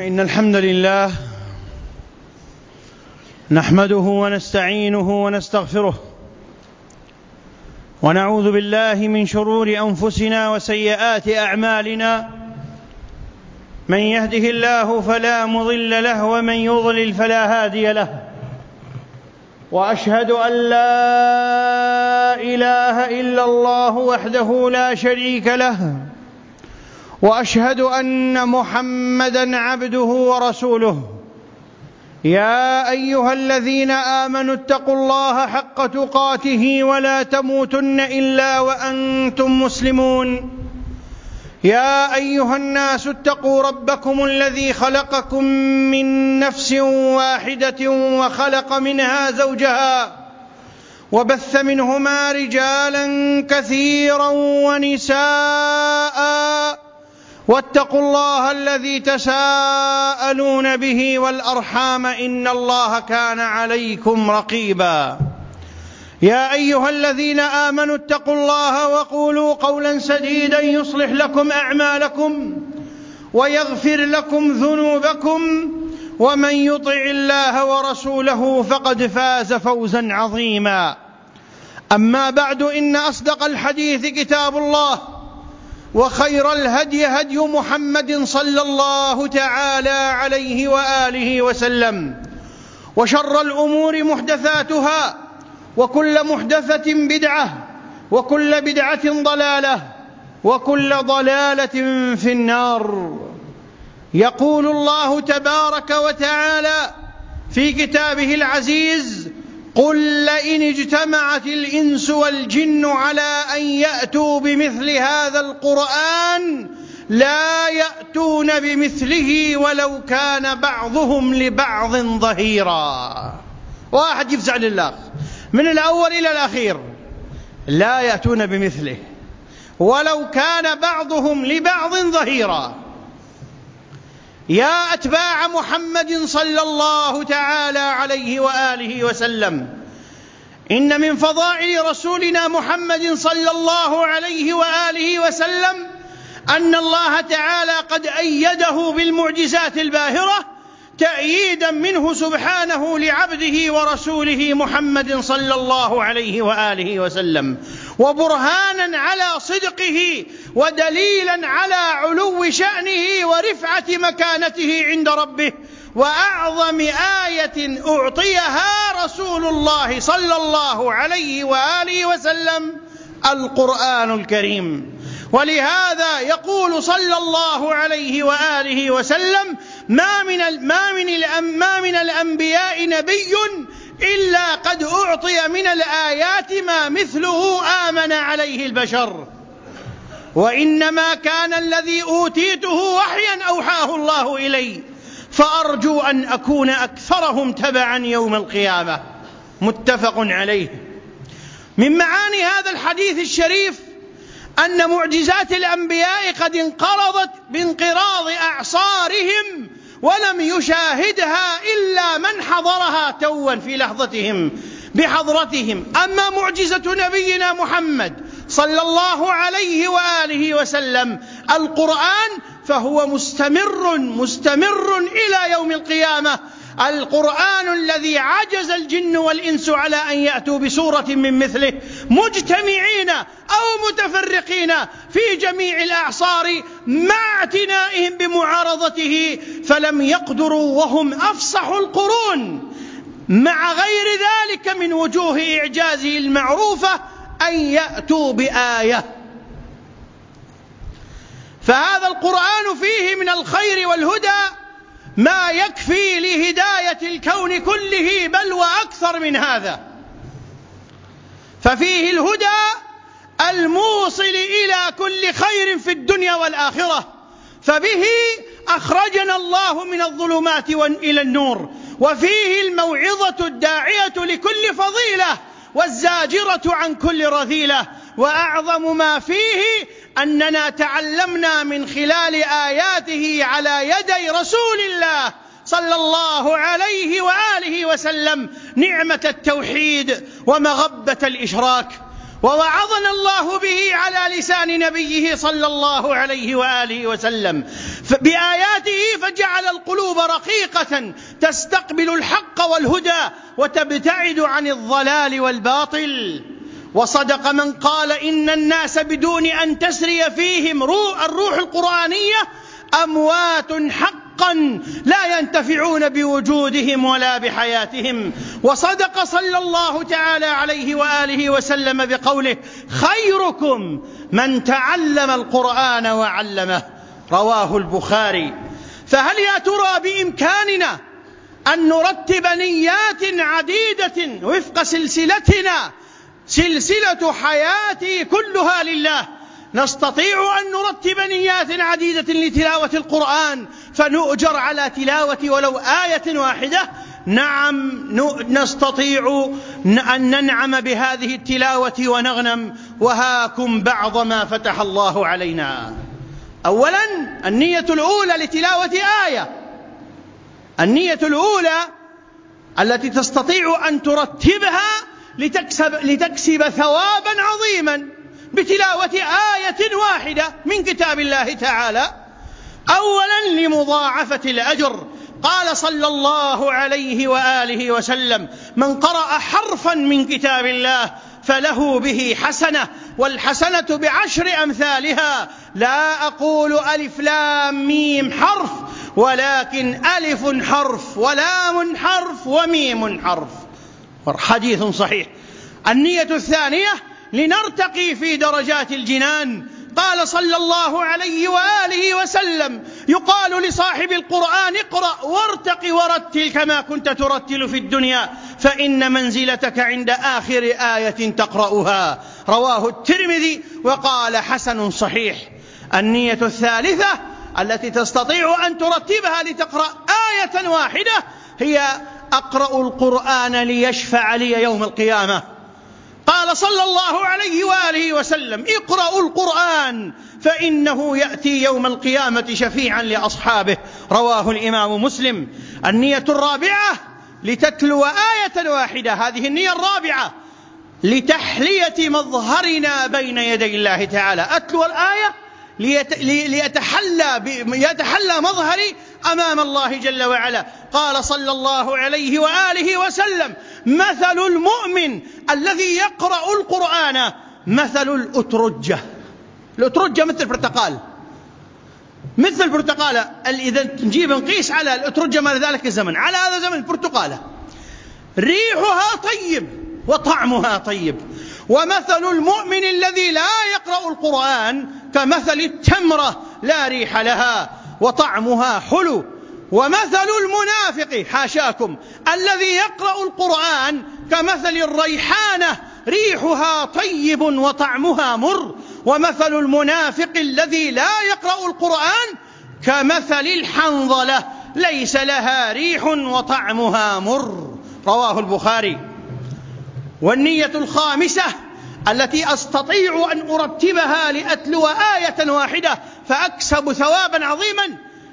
إن الحمد لله نحمده ونستعينه ونستغفره ونعوذ بالله من شرور أنفسنا وسيئات أعمالنا. من يهده الله فلا مضل له ومن يضلل فلا هادي له، وأشهد أن لا إله إلا الله وحده لا شريك له، وأشهد أن محمدًا عبده ورسوله. يا أيها الذين آمنوا اتقوا الله حق تقاته ولا تموتن إلا وأنتم مسلمون. يا أيها الناس اتقوا ربكم الذي خلقكم من نفس واحدة وخلق منها زوجها وبث منهما رجالا كثيرا ونساء، واتقوا الله الذي تساءلون به والأرحام إن الله كان عليكم رقيبا. يا أيها الذين آمنوا اتقوا الله وقولوا قولا سديدا يصلح لكم أعمالكم ويغفر لكم ذنوبكم، ومن يطع الله ورسوله فقد فاز فوزا عظيما. أما بعد، إن أصدق الحديث كتاب الله، وخير الهدي هدي محمد صلى الله تعالى عليه وآله وسلم، وشر الأمور محدثاتها، وكل محدثة بدعة، وكل بدعة ضلالة، وكل ضلالة في النار. يقول الله تبارك وتعالى في كتابه العزيز: قل لئن اجتمعت الإنس والجن على أن يأتوا بمثل هذا القرآن لا يأتون بمثله ولو كان بعضهم لبعض ظهيرا. واحد يفزع لله من الأول إلى الأخير، لا يأتون بمثله ولو كان بعضهم لبعض ظهيرا. يا أتباع محمد صلى الله تعالى عليه وآله وسلم، إن من فضائل رسولنا محمد صلى الله عليه وآله وسلم أن الله تعالى قد أيده بالمعجزات الباهرة تأييدا منه سبحانه لعبده ورسوله محمد صلى الله عليه وآله وسلم، وبرهانا على صدقه ودليلا على علو شأنه ورفعة مكانته عند ربه. وأعظم آية أعطيها رسول الله صلى الله عليه وآله وسلم القرآن الكريم. ولهذا يقول صلى الله عليه وآله وسلم: ما من الأنبياء نبي إلا قد أعطي من الآيات ما مثله آمن عليه البشر، وإنما كان الذي أوتيته وحيا أوحاه الله إلي، فأرجو أن أكون أكثرهم تبعا يوم القيامة. متفق عليه. من معاني هذا الحديث الشريف أن معجزات الأنبياء قد انقرضت بانقراض أعصارهم، ولم يشاهدها إلا من حضرها توا في لحظتهم بحضرتهم. أما معجزة نبينا محمد صلى الله عليه وآله وسلم القرآن فهو مستمر إلى يوم القيامة. القرآن الذي عجز الجن والإنس على أن يأتوا بسورة من مثله مجتمعين أو متفرقين في جميع الأعصار مع اعتنائهم بمعارضته، فلم يقدروا وهم أفصح القرون مع غير ذلك من وجوه إعجازه المعروفة أن يأتوا بآية. فهذا القرآن فيه من الخير والهدى ما يكفي لهداية الكون كله، بل وأكثر من هذا. ففيه الهدى الموصل إلى كل خير في الدنيا والآخرة، فبه أخرجنا الله من الظلمات إلى النور، وفيه الموعظة الداعية لكل فضيلة والزاجرة عن كل رذيلة. وأعظم ما فيه أننا تعلمنا من خلال آياته على يدي رسول الله صلى الله عليه وآله وسلم نعمة التوحيد ومغبة الإشراك، ووعظنا الله به على لسان نبيه صلى الله عليه وآله وسلم. بآياته فجعل القلوب رقيقة تستقبل الحق والهدى وتبتعد عن الضلال والباطل. وصدق من قال إن الناس بدون أن تسري فيهم الروح القرآنية أموات حقا لا ينتفعون بوجودهم ولا بحياتهم. وصدق صلى الله تعالى عليه وآله وسلم بقوله خيركم من تعلم القرآن وعلمه، رواه البخاري. فهل يا ترى بإمكاننا أن نرتب نيات عديدة وفق سلسلتنا، سلسلة حياتي كلها لله؟ نستطيع أن نرتب نيات عديدة لتلاوة القرآن فنؤجر على تلاوة ولو آية واحدة؟ نعم، نستطيع أن ننعم بهذه التلاوة ونغنم. وهاكم بعض ما فتح الله علينا. أولا، النية الأولى لتلاوة آية، النية الأولى التي تستطيع أن ترتبها لتكسب ثوابا عظيما بتلاوة آية واحدة من كتاب الله تعالى. أولا، لمضاعفة الأجر. قال صلى الله عليه وآله وسلم من قرأ حرفا من كتاب الله فله به حسنة، والحسنة بعشر أمثالها. لا أقول ألف لام ميم حرف، ولكن ألف حرف ولام حرف وميم حرف. حديث صحيح. النية الثانية لنرتقي في درجات الجنان. قال صلى الله عليه وآله وسلم يقال لصاحب القرآن اقرأ وارتق ورتل كما كنت ترتل في الدنيا فإن منزلتك عند آخر آية تقرأها، رواه الترمذي وقال حسن صحيح. النية الثالثة التي تستطيع أن ترتبها لتقرأ آية واحدة هي أقرأ القرآن ليشفع لي يوم القيامة. قال صلى الله عليه وآله وسلم اقرأوا القرآن فإنه يأتي يوم القيامة شفيعا لأصحابه، رواه الإمام مسلم. النية الرابعة لتتلو آية واحدة، هذه النية الرابعة لتحلية مظهرنا بين يدي الله تعالى. أتلو الآية ليتحلى مظهري أمام الله جل وعلا. قال صلى الله عليه وآله وسلم مثل المؤمن الذي يقرأ القرآن مثل الأترجة. الأترجة مثل البرتقال، مثل البرتقالة. إذا نجيب نقيس على الأترجة مال ذلك الزمن على هذا الزمن البرتقالة ريحها طيب وطعمها طيب. ومثل المؤمن الذي لا يقرأ القرآن كمثل التمرة لا ريح لها وطعمها حلو. ومثل المنافق حاشاكم الذي يقرأ القرآن كمثل الريحانة ريحها طيب وطعمها مر. ومثل المنافق الذي لا يقرأ القرآن كمثل الحنظلة ليس لها ريح وطعمها مر، رواه البخاري. والنية الخامسة التي أستطيع أن أرتبها لأتلو آية واحدة فأكسب ثوابا عظيما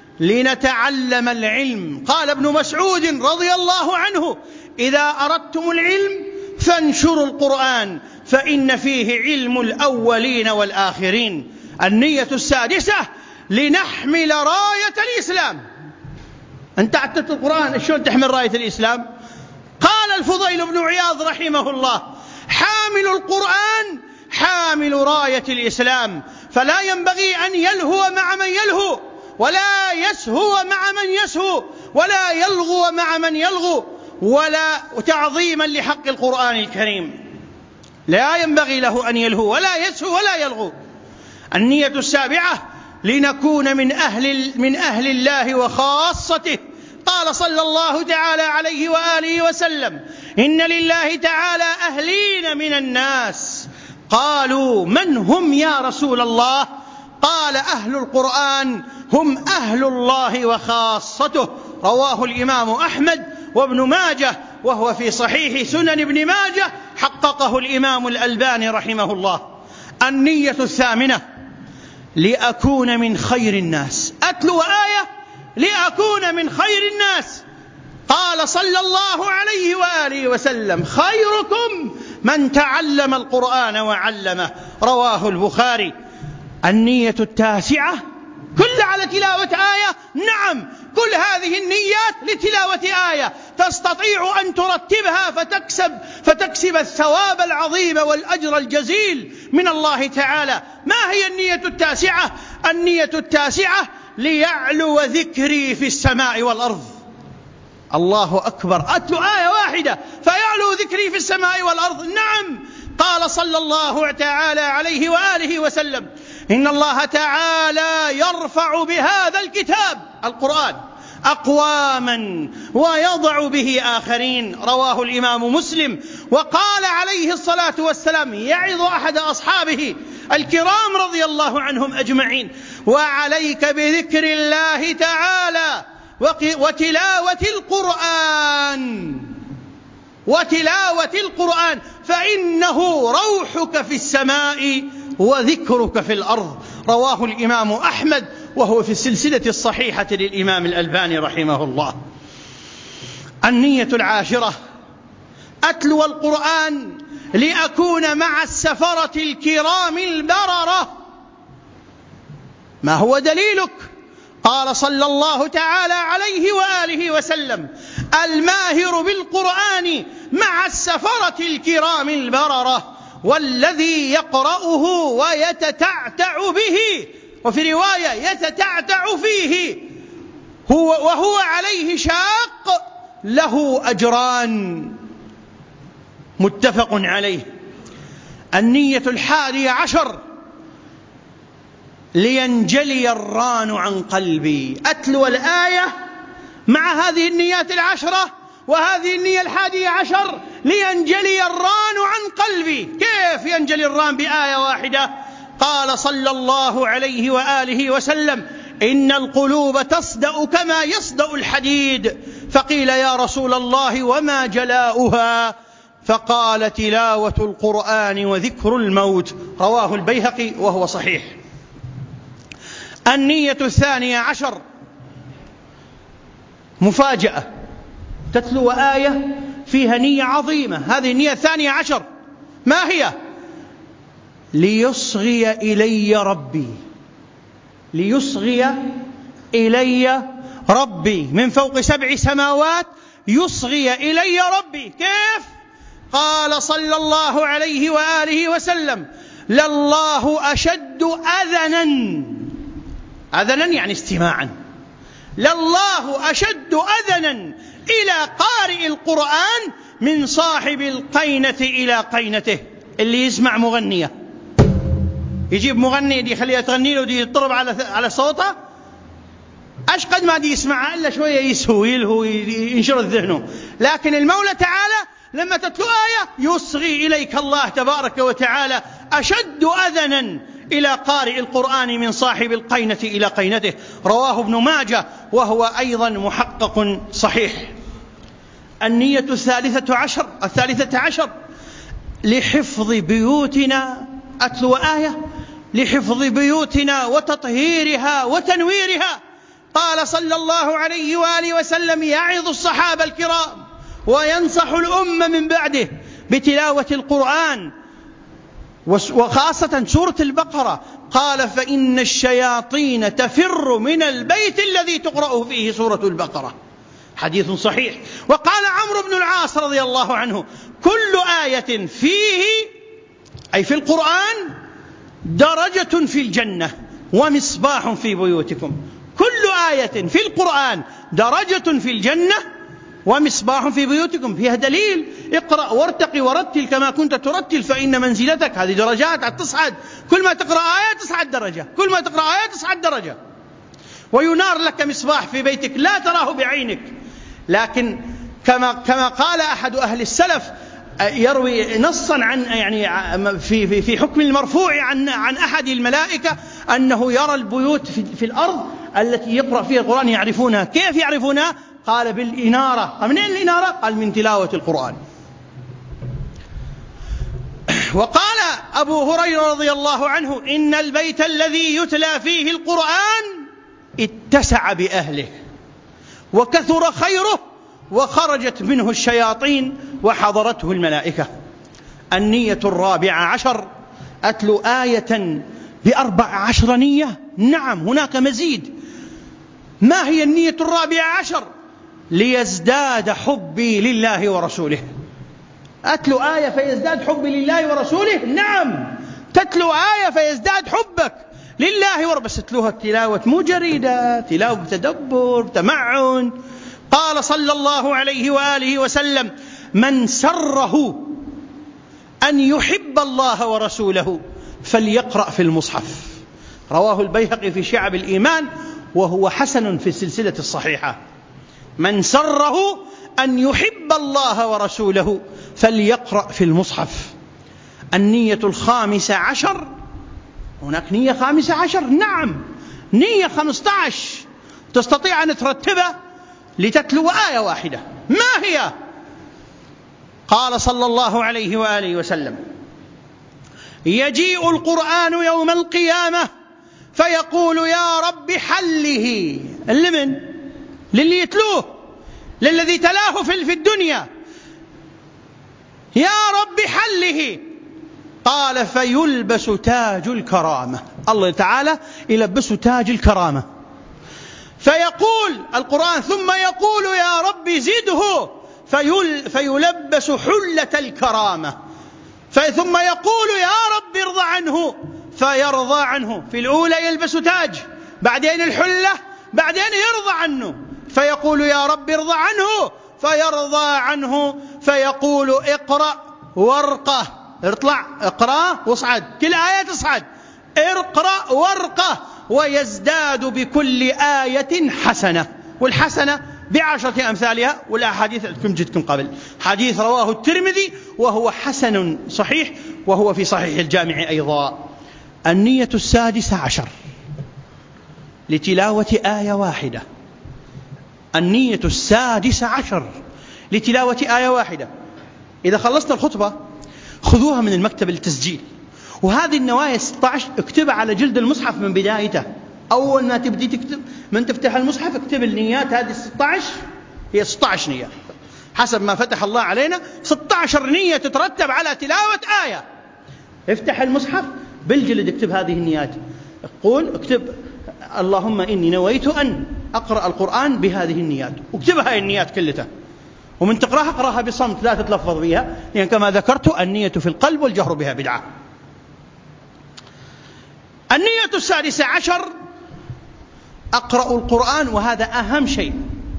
لنتعلم العلم. قال ابن مسعود رضي الله عنه إذا أردتم العلم فانشروا القرآن فإن فيه علم الأولين والآخرين. النية السادسة لنحمل راية الإسلام. أنت أتت القرآن شلون تحمل راية الإسلام؟ قال الفضيل بن عياض رحمه الله حامل القرآن حامل راية الإسلام، فلا ينبغي أن يلهو مع من يلهو، ولا يسهو مع من يسهو، ولا يلغو مع من يلغو، ولا تعظيما لحق القرآن الكريم. لا ينبغي له أن يلهو ولا يسهو ولا يلغو. النية السابعة لنكون من أهل الله وخاصته. قال صلى الله تعالى عليه وآله وسلم إن لله تعالى أهلين من الناس. قالوا من هم يا رسول الله؟ قال أهل القرآن هم أهل الله وخاصته، رواه الإمام أحمد وابن ماجه وهو في صحيح سنن ابن ماجه، حققه الإمام الألباني رحمه الله. النية الثامنة لأكون من خير الناس. أتلو آية لأكون من خير الناس. قال صلى الله عليه وآله وسلم خيركم من تعلم القرآن وعلمه، رواه البخاري. النية التاسعة كل على تلاوة آية؟ نعم، كل هذه النيات لتلاوة آية، تستطيع أن ترتبها فتكسب الثواب العظيم والأجر الجزيل من الله تعالى. ما هي النية التاسعة؟ النية التاسعة: ليعلو ذكري في السماء والأرض. الله أكبر، أتلو آية واحدة فيعلو ذكري في السماء والأرض. نعم، قال صلى الله تعالى عليه وآله وسلم: إن الله تعالى يرفع بهذا الكتاب القرآن أقواما ويضع به آخرين. رواه الإمام مسلم. وقال عليه الصلاة والسلام يعظ أحد أصحابه الكرام رضي الله عنهم أجمعين: وعليك بذكر الله تعالى وتلاوة القرآن فإنه روحك في السماء وذكرك في الأرض. رواه الإمام أحمد، وهو في السلسلة الصحيحة للإمام الألباني رحمه الله. النية العاشرة: أتلو القرآن لأكون مع السفرة الكرام البررة. ما هو دليلك؟ قال صلى الله تعالى عليه وآله وسلم: الماهر بالقرآن مع السفرة الكرام البررة، والذي يقرأه ويتتعتع به، وفي رواية يتتعتع فيه وهو عليه شاق له أجران. متفق عليه. النية 11: لينجلي الران عن قلبي. أتلو الآية مع هذه النيات 10 وهذه النية 11 لينجلي الران عن قلبي. كيف ينجلي الران بآية واحدة؟ قال صلى الله عليه وآله وسلم: إن القلوب تصدأ كما يصدأ الحديد. فقيل: يا رسول الله وما جلاؤها؟ فقال: تلاوة القرآن وذكر الموت. رواه البيهقي وهو صحيح. النية 12: مفاجأة، تتلو آية فيها نية عظيمة. هذه النية 12. ما هي؟ ليصغي إلي ربي. ليصغي إلي ربي من فوق 7 سماوات، يصغي إلي ربي. كيف؟ قال صلى الله عليه وآله وسلم: لله أشد أذنا يعني استماعا، لله أشد أذنا إلى قارئ القرآن من صاحب القينة إلى قينته. اللي يسمع مغنية، يجيب مغني دي خليها تغني له، دي يضرب على صوته، أشقد ما دي يسمعها إلا شوية يسهو يلهو ينشر ذهنه. لكن المولى تعالى لما تتلو آية يصغي إليك الله تبارك وتعالى أشد أذنا إلى قارئ القرآن من صاحب القينة إلى قينته. رواه ابن ماجه وهو أيضا محقق صحيح. النية 13: لحفظ بيوتنا. أتلو آية لحفظ بيوتنا وتطهيرها وتنويرها. قال صلى الله عليه وآله وسلم يعظ الصحابة الكرام وينصح الأمة من بعده بتلاوة القرآن، وخاصة سورة البقرة. قال: فإن الشياطين تفر من البيت الذي تقرأ فيه سورة البقرة. حديث صحيح. وقال عمرو بن العاص رضي الله عنه: كل آية فيه أي في القرآن درجة في الجنة ومصباح في بيوتكم. كل آية في القرآن درجة في الجنة ومصباح في بيوتكم. فيها دليل: اقرأ وارتقي ورتل كما كنت ترتل فإن منزلتك. هذه درجات تصعد، كل ما تقرأ آية تصعد درجة، كل ما تقرأ آية تصعد درجة. وينار لك مصباح في بيتك لا تراه بعينك، لكن كما قال أحد أهل السلف يروي نصا عن يعني في حكم المرفوع عن أحد الملائكة أنه يرى البيوت في الأرض التي يقرأ فيها القرآن يعرفونها. كيف يعرفونها؟ قال: بالإنارة. من أين الإنارة؟ قال: من تلاوة القرآن. وقال أبو هريرة رضي الله عنه: إن البيت الذي يتلى فيه القرآن اتسع بأهله وكثر خيره وخرجت منه الشياطين وحضرته الملائكة. النية 14: أتلو آية ب14 نية؟ نعم، هناك مزيد. ما هي النية 14؟ ليزداد حبي لله ورسوله. أتلو آية فيزداد حبي لله ورسوله؟ نعم، تتلو آية فيزداد حبك لله بس تتلوها تلاوة مو جريدة، تلاوة بتدبر تمعن. قال صلى الله عليه وآله وسلم: من سره أن يحب الله ورسوله فليقرأ في المصحف. رواه البيهقي في شعب الإيمان، وهو حسن في السلسلة الصحيحة. من سره أن يحب الله ورسوله فليقرأ في المصحف. النية 15. هناك نية 15؟ نعم، نية 15 تستطيع أن ترتبها لتتلو آية واحدة. ما هي؟ قال صلى الله عليه وآله وسلم: يجيء القرآن يوم القيامة فيقول يا رب حله. لمن؟ للي يتلوه، للذي تلاه في الدنيا. يا رب حله. قال: فيلبس تاج الكرامة. الله تعالى يلبسه تاج الكرامة. فيقول القرآن: ثم يقول يا رب زده. فيلبس حلة الكرامة. ثم يقول يا رب ارضى عنه، فيرضى عنه. في الأولى يلبس تاج، بعدين الحلة، بعدين يرضى عنه. فيقول يا رب ارضى عنه، فيرضى عنه. فيقول اقرأ وارقه. اطلع، اقرأ واصعد، كل آية تصعد، اقرأ وارقه. ويزداد بكل آية حسنة، والحسنة ب10 أمثالها. والأحاديث كم جدكم قبل، حديث رواه الترمذي وهو حسن صحيح، وهو في صحيح الجامع أيضا. النية 16 لتلاوة آية واحدة. النية 16 لتلاوة آية واحدة. إذا خلصت الخطبة خذوها من المكتب للتسجيل، وهذه النوايا 16 اكتبها على جلد المصحف من بدايته. أول ما تبدي تكتب، من تفتح المصحف اكتب النيات هذه 16. هي 16 نية حسب ما فتح الله علينا، 16 نية تترتب على تلاوة آية. افتح المصحف بالجلد اكتب هذه النيات. قول اكتب: اللهم إني نويت أن أقرأ القرآن بهذه النيات. اكتبها هاي النيات كلها، ومن تقرأها اقرأها بصمت، لا تتلفظ بها، لأن كما ذكرت النية في القلب والجهر بها بدعة. النية 16 أقرأ القرآن، وهذا أهم شيء،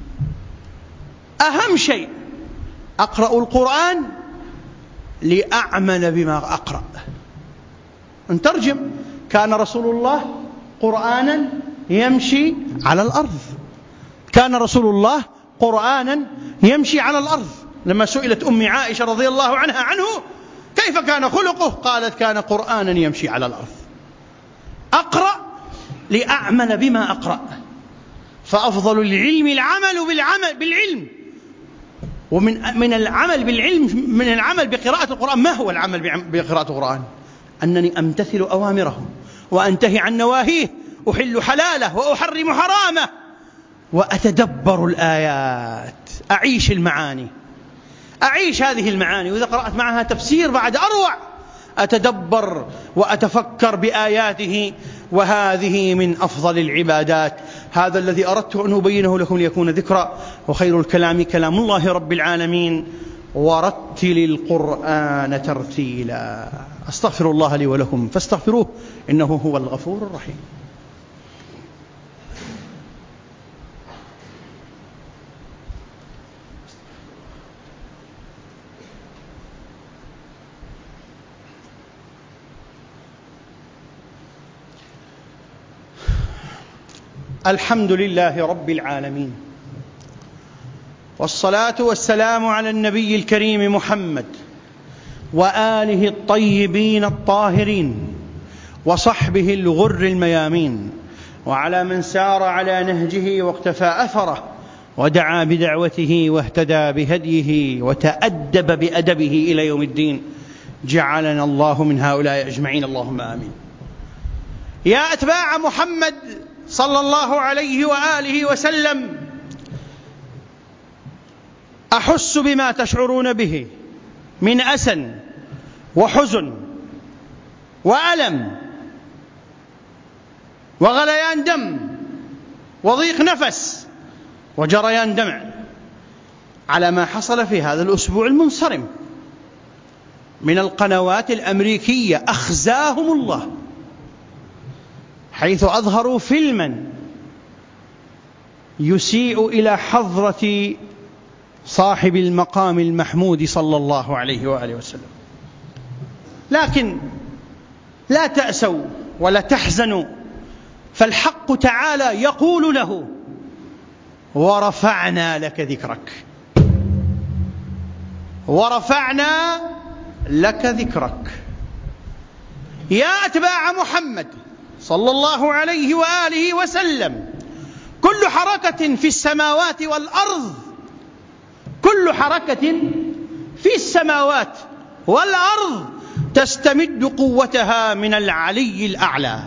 أهم شيء. أقرأ القرآن لأعمل بما أقرأ. نترجم: كان رسول الله قرآنا يمشي على الأرض. كان رسول الله قرآنا يمشي على الأرض. لما سئلت أم عائشة رضي الله عنها عنه كيف كان خلقه، قالت: كان قرآنا يمشي على الأرض. أقرأ لأعمل بما أقرأ، فأفضل العلم العمل بالعلم. ومن العمل بالعلم، من العمل بقراءة القرآن، ما هو العمل بقراءة القرآن؟ أنني أمتثل أوامره وأنتهي عن نواهيه، أحل حلاله وأحرم حرامه، وأتدبر الآيات، أعيش المعاني، أعيش هذه المعاني. وإذا قرأت معها تفسير بعد أروع، أتدبر وأتفكر بآياته. وهذه من أفضل العبادات. هذا الذي أردت أن أبينه لكم ليكون ذكرى. وخير الكلام كلام الله رب العالمين، ورتل القرآن ترتيلا. أستغفر الله لي ولكم فاستغفروه إنه هو الغفور الرحيم. الحمد لله رب العالمين، والصلاة والسلام على النبي الكريم محمد وآله الطيبين الطاهرين وصحبه الغر الميامين، وعلى من سار على نهجه واقتفى أثره ودعا بدعوته واهتدى بهديه وتأدب بأدبه إلى يوم الدين. جعلنا الله من هؤلاء أجمعين، اللهم آمين. يا أتباع محمد صلى الله عليه وآله وسلم، أحس بما تشعرون به من أسى وحزن وألم وغليان دم وضيق نفس وجريان دمع على ما حصل في هذا الأسبوع المنصرم من القنوات الأمريكية، أخزاهم الله، حيث أظهروا فيلما يسيء إلى حضرة صاحب المقام المحمود صلى الله عليه وآله وسلم. لكن لا تأسوا ولا تحزنوا، فالحق تعالى يقول له: ورفعنا لك ذكرك، ورفعنا لك ذكرك. يا أتباع محمد صلى الله عليه وآله وسلم، كل حركة في السماوات والأرض، كل حركة في السماوات والأرض تستمد قوتها من العلي الأعلى،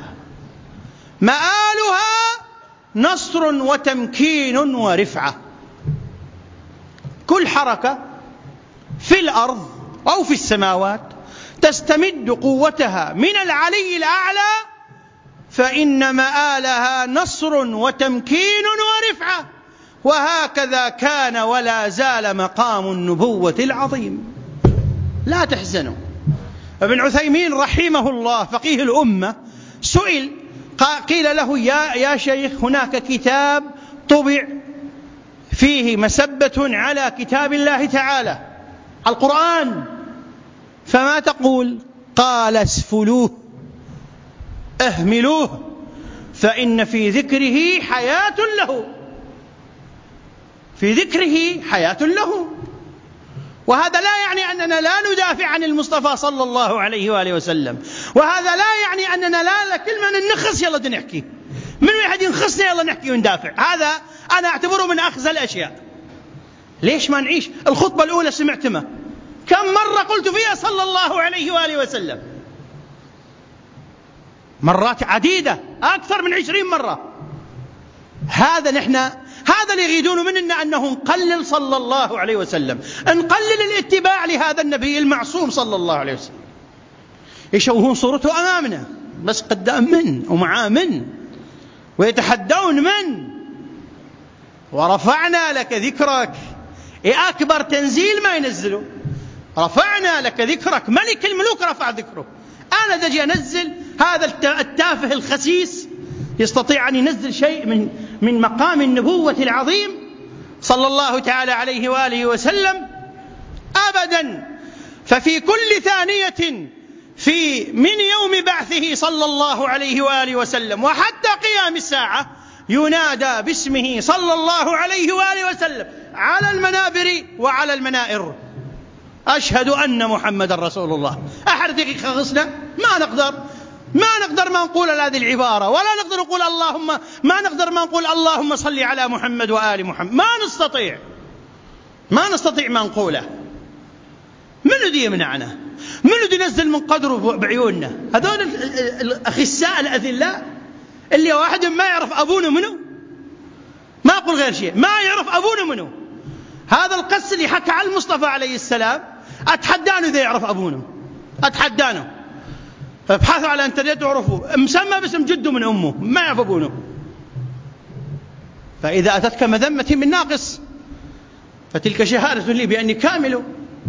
مآلها نصر وتمكين ورفعة. كل حركة في الأرض أو في السماوات تستمد قوتها من العلي الأعلى، فإن مآلها نصر وتمكين ورفعة. وهكذا كان ولا زال مقام النبوة العظيم. لا تحزنوا. ابن عثيمين رحمه الله فقيه الأمة سئل، قيل له: يا شيخ، هناك كتاب طبع فيه مسبة على كتاب الله تعالى، القرآن، فما تقول؟ قال: اسفلوه، اهملوه، فإن في ذكره حياة له، في ذكره حياة له. وهذا لا يعني أننا لا ندافع عن المصطفى صلى الله عليه وآله وسلم، وهذا لا يعني أننا لا كل ما ننخس يلا نحكي، من واحد ينخسنا يلا نحكي وندافع. هذا أنا أعتبره من أخزى الأشياء. ليش ما نعيش؟ الخطبة الأولى سمعتما كم مرة قلت فيها صلى الله عليه وآله وسلم؟ مرات عديدة، أكثر من 20 مرة. هذا اللي يريدون مننا، أنه نقلل صلى الله عليه وسلم، نقلل الاتباع لهذا النبي المعصوم صلى الله عليه وسلم. يشوهون صورته أمامنا، بس قدام من ومعاه من، ويتحدون من. ورفعنا لك ذكرك، أكبر تنزيل ما ينزله. رفعنا لك ذكرك، ملك الملوك رفع ذكره. أنا دجي أنزل، هذا التافه الخسيس يستطيع أن ينزل شيء من مقام النبوة العظيم صلى الله تعالى عليه وآله وسلم؟ أبدا. ففي كل ثانية من يوم بعثه صلى الله عليه وآله وسلم وحتى قيام الساعة ينادى باسمه صلى الله عليه وآله وسلم على المنابر وعلى المنائر: أشهد أن محمد رسول الله. أحد دقيقة غصنا ما نقدر ما نقول هذه العبارة، ولا نقدر نقول ما نقول اللهم صل على محمد وآل محمد. ما نستطيع ما نقوله. من دي يمنعنا؟ من دي ينزل من قدره بعيوننا؟ هذول الأخساء الأذلاء اللي واحد ما يعرف أبونا منه، ما أقول غير شيء، ما يعرف أبونا منه. هذا القس اللي حكى على المصطفى عليه السلام أتحدانه إذا يعرف أبونا، أتحدانه. فابحثوا على الانترنت وعرفوا، مسمى باسم جده من أمه، ما يعرف أبونا. فإذا أتتك مذمة من ناقص فتلك شهادة لي بأني كامل.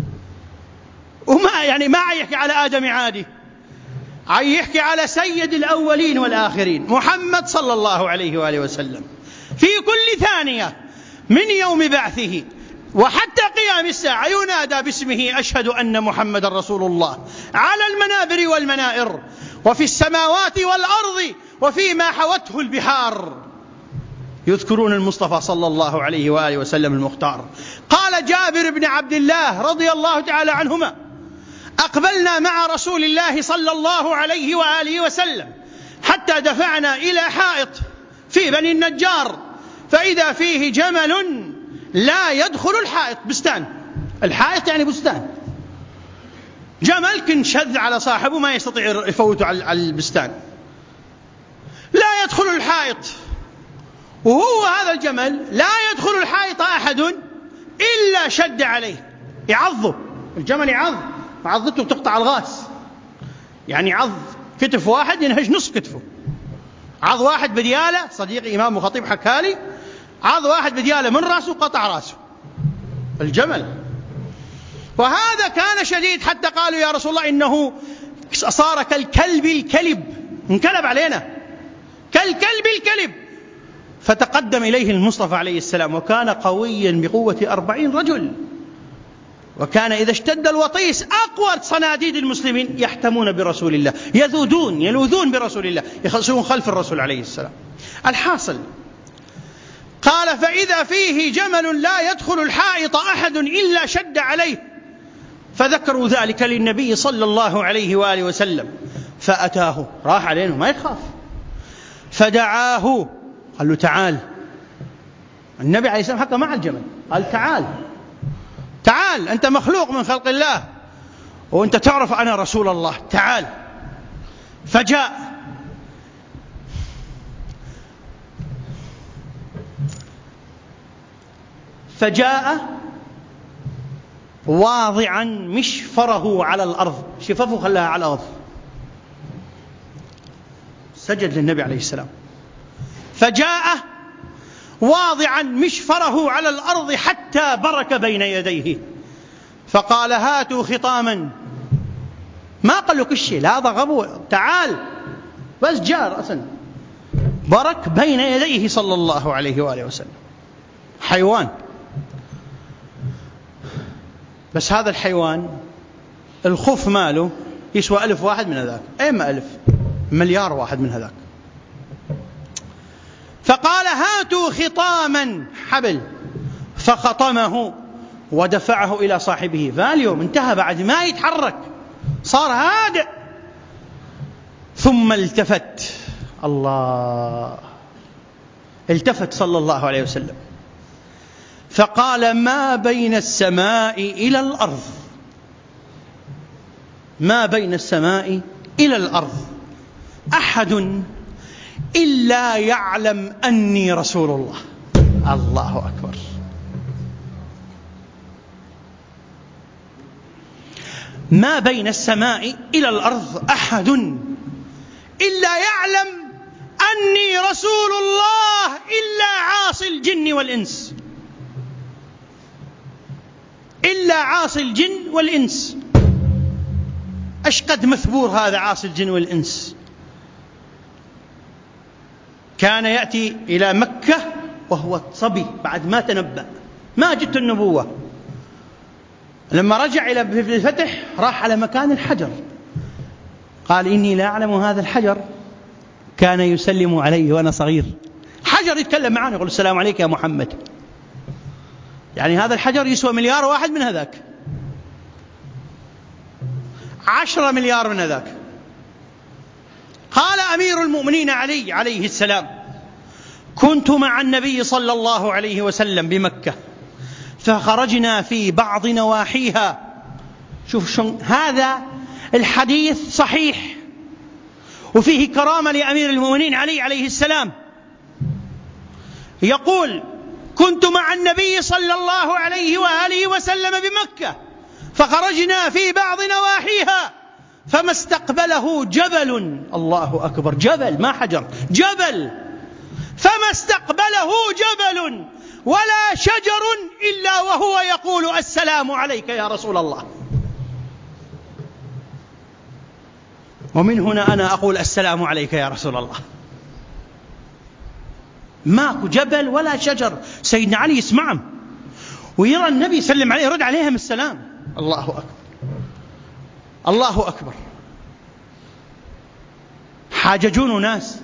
وما ما يحكي على آدم عادي، يحكي على سيد الأولين والآخرين محمد صلى الله عليه وآله وسلم. في كل ثانية من يوم بعثه وحتى قيام الساعة ينادى باسمه: أشهد أن محمد رسول الله، على المنابر والمنائر، وفي السماوات والأرض، وفيما حوته البحار، يذكرون المصطفى صلى الله عليه وآله وسلم المختار. قال جابر بن عبد الله رضي الله تعالى عنهما: أقبلنا مع رسول الله صلى الله عليه وآله وسلم حتى دفعنا إلى حائط في بني النجار، فإذا فيه جمل لا يدخل الحائط. بستان، الحائط يعني بستان. جمل كن شذ على صاحبه ما يستطيع يفوته على البستان، لا يدخل الحائط. وهو هذا الجمل لا يدخل الحائط أحد إلا شد عليه، يعضه. الجمل يعض، عضته تقطع الغاس، يعني عض كتف واحد ينهج نصف كتفه، عض واحد بديالة، صديقي إمام وخطيب حكالي، عض واحد بديالة من رأسه قطع رأسه الجمل. وهذا كان شديد، حتى قالوا يا رسول الله إنه صار كالكلب الكلب، انقلب علينا كالكلب الكلب. فتقدم إليه المصطفى عليه السلام، وكان قويا بقوة 40 رجل، وكان إذا اشتد الوطيس أقوى صناديد المسلمين يحتمون برسول الله، يلوذون برسول الله، يخلصون خلف الرسول عليه السلام. الحاصل قال: فإذا فيه جمل لا يدخل الحائط أحد إلا شد عليه، فذكروا ذلك للنبي صلى الله عليه وآله وسلم، فأتاه، راح علينا ما يخاف، فدعاه، قال له تعال. النبي عليه السلام حتى مع الجمل قال: تعال أنت مخلوق من خلق الله، وأنت تعرف أنا رسول الله، تعال. فجاء واضعا مشفره على الأرض، شفافه خلاها على الأرض، سجد للنبي عليه السلام. فجاء واضعا مشفره على الأرض حتى برك بين يديه، فقال: هاتوا خطاما. ما قال له كل شيء، لا ضغبوا، تعال، بس جاء رأسا برك بين يديه صلى الله عليه وآله وسلم. حيوان، بس هذا الحيوان الخف ماله يسوى 1000 واحد من هذاك، ما 1000، مليار واحد من هذاك. فقال: هاتوا خطاما، حبل، فخطمه ودفعه إلى صاحبه. فاليوم انتهى، بعد ما يتحرك صار هادئ. ثم التفت، التفت صلى الله عليه وسلم فقال: ما بين السماء إلى الأرض، ما بين السماء إلى الأرض أحد إلا يعلم أني رسول الله. الله أكبر. ما بين السماء إلى الأرض أحد إلا يعلم أني رسول الله إلا عاصي الجن والإنس، إلا عاصي الجن والإنس. أشقد مثبور هذا عاصي الجن والإنس. كان يأتي إلى مكة وهو صبي، بعد ما تنبأ، ما جت النبوة. لما رجع إلى الفتح راح على مكان الحجر، قال: إني لا أعلم هذا الحجر كان يسلم علي وأنا صغير. حجر يتكلم معنا يقول: السلام عليك يا محمد. يعني هذا الحجر يسوى مليار واحد من هذاك، 10 مليار من هذاك. قال أمير المؤمنين علي عليه السلام: كنت مع النبي صلى الله عليه وسلم بمكة، فخرجنا في بعض نواحيها. شوف هذا الحديث صحيح وفيه كرامة لأمير المؤمنين علي عليه السلام. يقول: كنت مع النبي صلى الله عليه وآله وسلم بمكة، فخرجنا في بعض نواحيها، فما استقبله جبل. الله أكبر، جبل ما حجر، جبل. فما استقبله جبل ولا شجر إلا وهو يقول: السلام عليك يا رسول الله. ومن هنا أنا أقول: السلام عليك يا رسول الله. ماكو جبل ولا شجر. سيدنا علي يسمعهم ويرى النبي يسلم عليه، يرد عليهم السلام. الله أكبر، الله أكبر. حاججون ناس،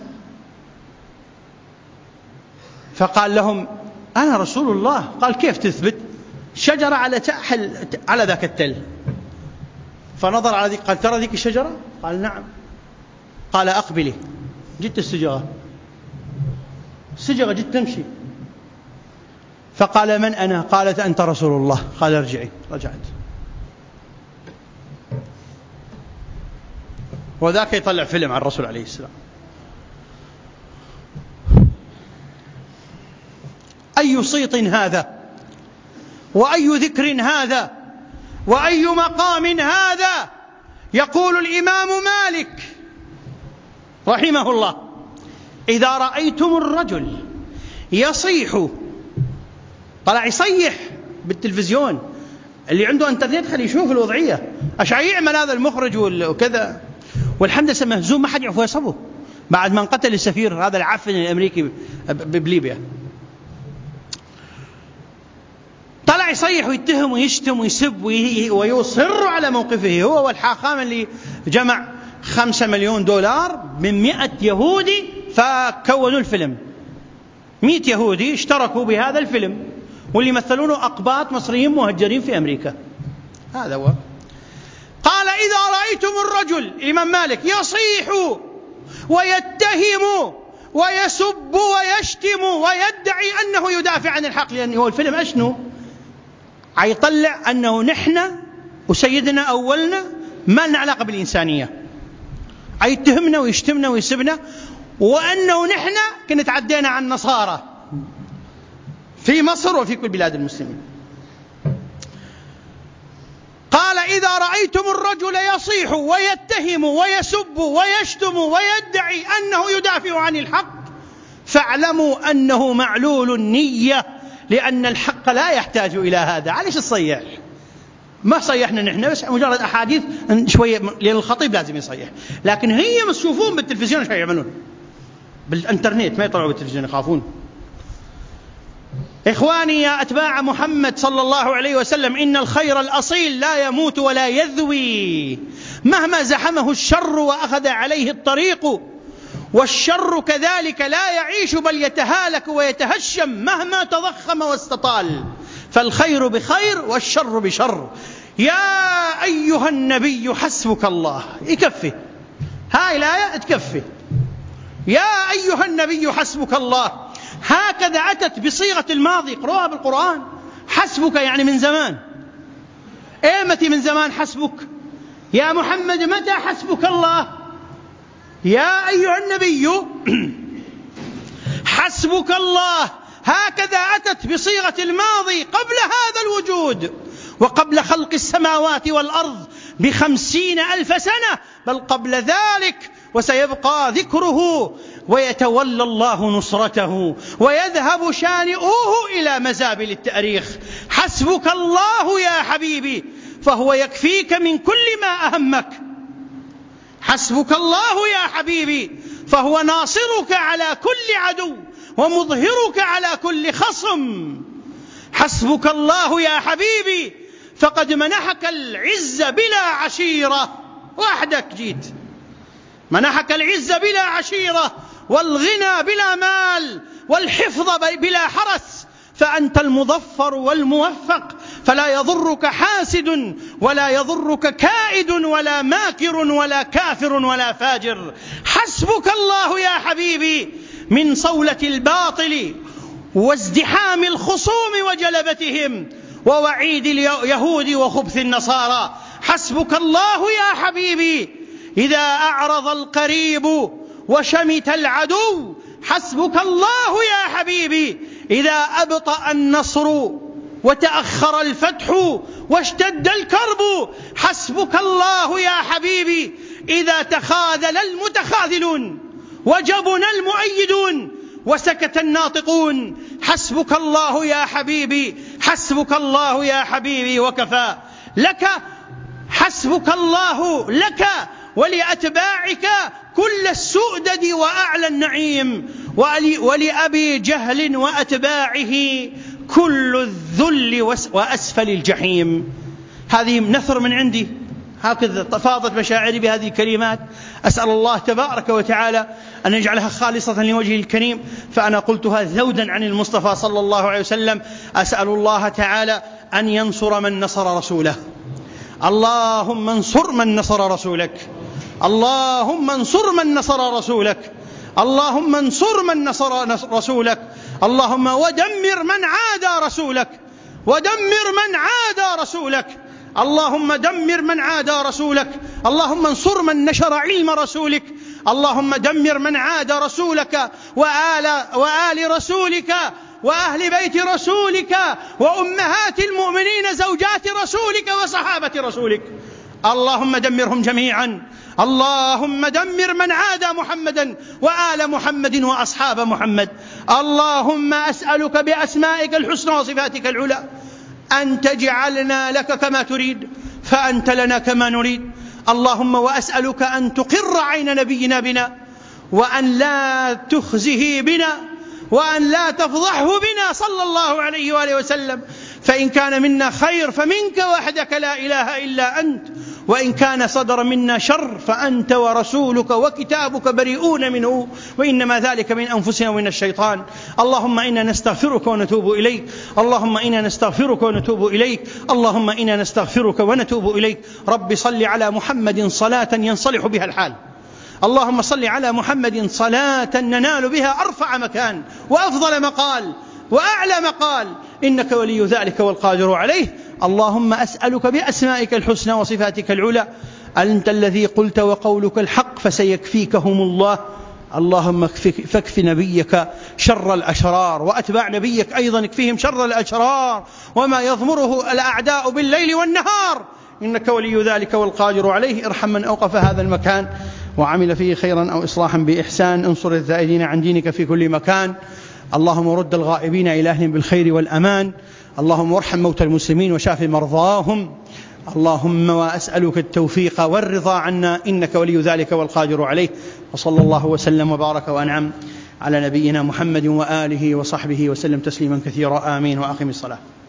فقال لهم: أنا رسول الله. قال: كيف تثبت؟ شجرة على ذاك التل. فنظر على ذيك، قال: ترى ذيك الشجرة؟ قال: نعم. قال: أقبلي. جت السجرة جت تمشي. فقال: من أنا؟ قالت: أنت رسول الله. قال: ارجعي. رجعت. وذاك يطلع فيلم عن الرسول عليه السلام. أي صيت هذا، وأي ذكر هذا، وأي مقام هذا. يقول الإمام مالك رحمه الله: إذا رأيتم الرجل يصيح، طلع يصيح بالتلفزيون، اللي عنده انترنت خليه يشوف الوضعية ايش يعمل هذا المخرج وكذا، والحمد لله مهزوم ما حد يعرف يصبه بعد ما انقتل السفير هذا العفن الأمريكي بليبيا. طلع يصيح ويتهم ويشتم ويسب ويصر على موقفه، هو والحاخام اللي جمع 5 مليون دولار من 100 يهودي فكونوا الفيلم. 100 يهودي اشتركوا بهذا الفيلم، واللي مثلونه أقباط مصريين مهجرين في أمريكا. هذا هو. قال إذا رأيتم الرجل الإمام مالك يصيح ويتهم ويسب ويشتم ويدعي أنه يدافع عن الحق، لأن هو الفيلم أشنو يطلع أنه نحن وسيدنا أولنا ما لنا علاقة بالإنسانية، يتهمنا ويشتمنا ويسبنا، وأنه نحن كنا تعدينا عن النصارى في مصر وفي كل بلاد المسلمين. قال إذا رأيتم الرجل يصيح ويتهم ويسب ويشتم ويدعي أنه يدافع عن الحق فاعلموا أنه معلول النية، لأن الحق لا يحتاج إلى هذا. عليش الصيح؟ ما صيحنا نحن، بس مجرد أحاديث شوية، لأن الخطيب لازم يصيح، لكن هي مسوفون بالتلفزيون شو يعملون بالإنترنت، ما يطلعوا بالتلفزيون يخافون. إخواني يا أتباع محمد صلى الله عليه وسلم، إن الخير الأصيل لا يموت ولا يذوي مهما زحمه الشر وأخذ عليه الطريق، والشر كذلك لا يعيش بل يتهالك ويتهشم مهما تضخم واستطال، فالخير بخير والشر بشر. يا أيها النبي حسبك الله، يكفي هاي الآية تكفي. يا أيها النبي حسبك الله، هكذا أتت بصيغة الماضي، قرأها بالقرآن. حسبك يعني من زمان. متى من زمان حسبك يا محمد؟ متى حسبك الله؟ يا أيها النبي حسبك الله، هكذا أتت بصيغة الماضي قبل هذا الوجود وقبل خلق السماوات والأرض ب50,000 سنة، بل قبل ذلك، وسيبقى ذكره ويتولى الله نصرته ويذهب شانئه إلى مزابل التاريخ. حسبك الله يا حبيبي، فهو يكفيك من كل ما أهمك. حسبك الله يا حبيبي، فهو ناصرك على كل عدو ومظهرك على كل خصم. حسبك الله يا حبيبي، فقد منحك العز بلا عشيرة، وحدك جيت، منحك العز بلا عشيرة، والغنى بلا مال، والحفظ بلا حرس، فأنت المظفر والموفق، فلا يضرك حاسد ولا يضرك كائد ولا ماكر ولا كافر ولا فاجر. حسبك الله يا حبيبي من صولة الباطل وازدحام الخصوم وجلبتهم ووعيد اليهود وخبث النصارى. حسبك الله يا حبيبي إذا أعرض القريب وشمت العدو. حسبك الله يا حبيبي إذا أبطأ النصر وتأخر الفتح واشتد الكرب. حسبك الله يا حبيبي إذا تخاذل المتخاذلون وجبن المؤيدون وسكت الناطقون. حسبك الله يا حبيبي، حسبك الله يا حبيبي وكفى لك. حسبك الله لك ولأتباعك كل السؤدد وأعلى النعيم، ولأبي جهل وأتباعه كل الذل وأسفل الجحيم. هذه نثر من عندي، هكذا فاضت مشاعري بهذه الكلمات. أسأل الله تبارك وتعالى أن يجعلها خالصة لوجهه الكريم، فأنا قلتها ذودا عن المصطفى صلى الله عليه وسلم. أسأل الله تعالى أن ينصر من نصر رسوله. اللهم انصر من نصر رسولك، اللهم انصر من نصر رسولك، اللهم انصر من نصر رسولك، اللهم ودمر من عادى رسولك، ودمر من عادى رسولك، اللهم دمر من عادى رسولك، اللهم انصر من نشر علم رسولك، اللهم دمر من عادى رسولك وآل رسولك وأهل بيت رسولك وأمهات المؤمنين زوجات رسولك وصحابة رسولك. اللهم دمرهم جميعا، اللهم دمر من عادى محمدا وآل محمد وأصحاب محمد. اللهم أسألك بأسمائك الحسنى وصفاتك العلى أن تجعلنا لك كما تريد فأنت لنا كما نريد. اللهم وأسألك أن تقر عين نبينا بنا، وأن لا تخزه بنا، وأن لا تفضحه بنا صلى الله عليه وآله وسلم، فإن كان منا خير فمنك وحدك لا إله إلا أنت، وإن كان صدر منا شر فأنت ورسولك وكتابك بريئون منه، وإنما ذلك من أنفسنا ومن الشيطان. اللهم إنا نستغفرك ونتوب إليك، اللهم إنا نستغفرك ونتوب إليك، اللهم إنا نستغفرك ونتوب إليك. رب صل على محمد صلاة ينصلح بها الحال. اللهم صل على محمد صلاة ننال بها أرفع مكان وأفضل مقال وأعلى مقال، إنك ولي ذلك والقادر عليه. اللهم أسألك بأسمائك الحسنى وصفاتك العلى، أنت الذي قلت وقولك الحق فسيكفيكهم الله. اللهم فاكف نبيك شر الأشرار، وأتباع نبيك أيضا اكفيهم شر الأشرار وما يضمره الأعداء بالليل والنهار، إنك ولي ذلك والقادر عليه. ارحم من أوقف هذا المكان وعمل فيه خيرا أو إصلاحا بإحسان، انصر الذائرين عن دينك في كل مكان. اللهم رد الغائبين إلى أهلهم بالخير والأمان. اللهم ارحم موتى المسلمين وشاف مرضاهم. اللهم وأسألك التوفيق والرضا عنا، إنك ولي ذلك والقادر عليه. وصلى الله وسلم وبارك وأنعم على نبينا محمد وآله وصحبه وسلم تسليما كثيرا. آمين. وأقم الصلاة.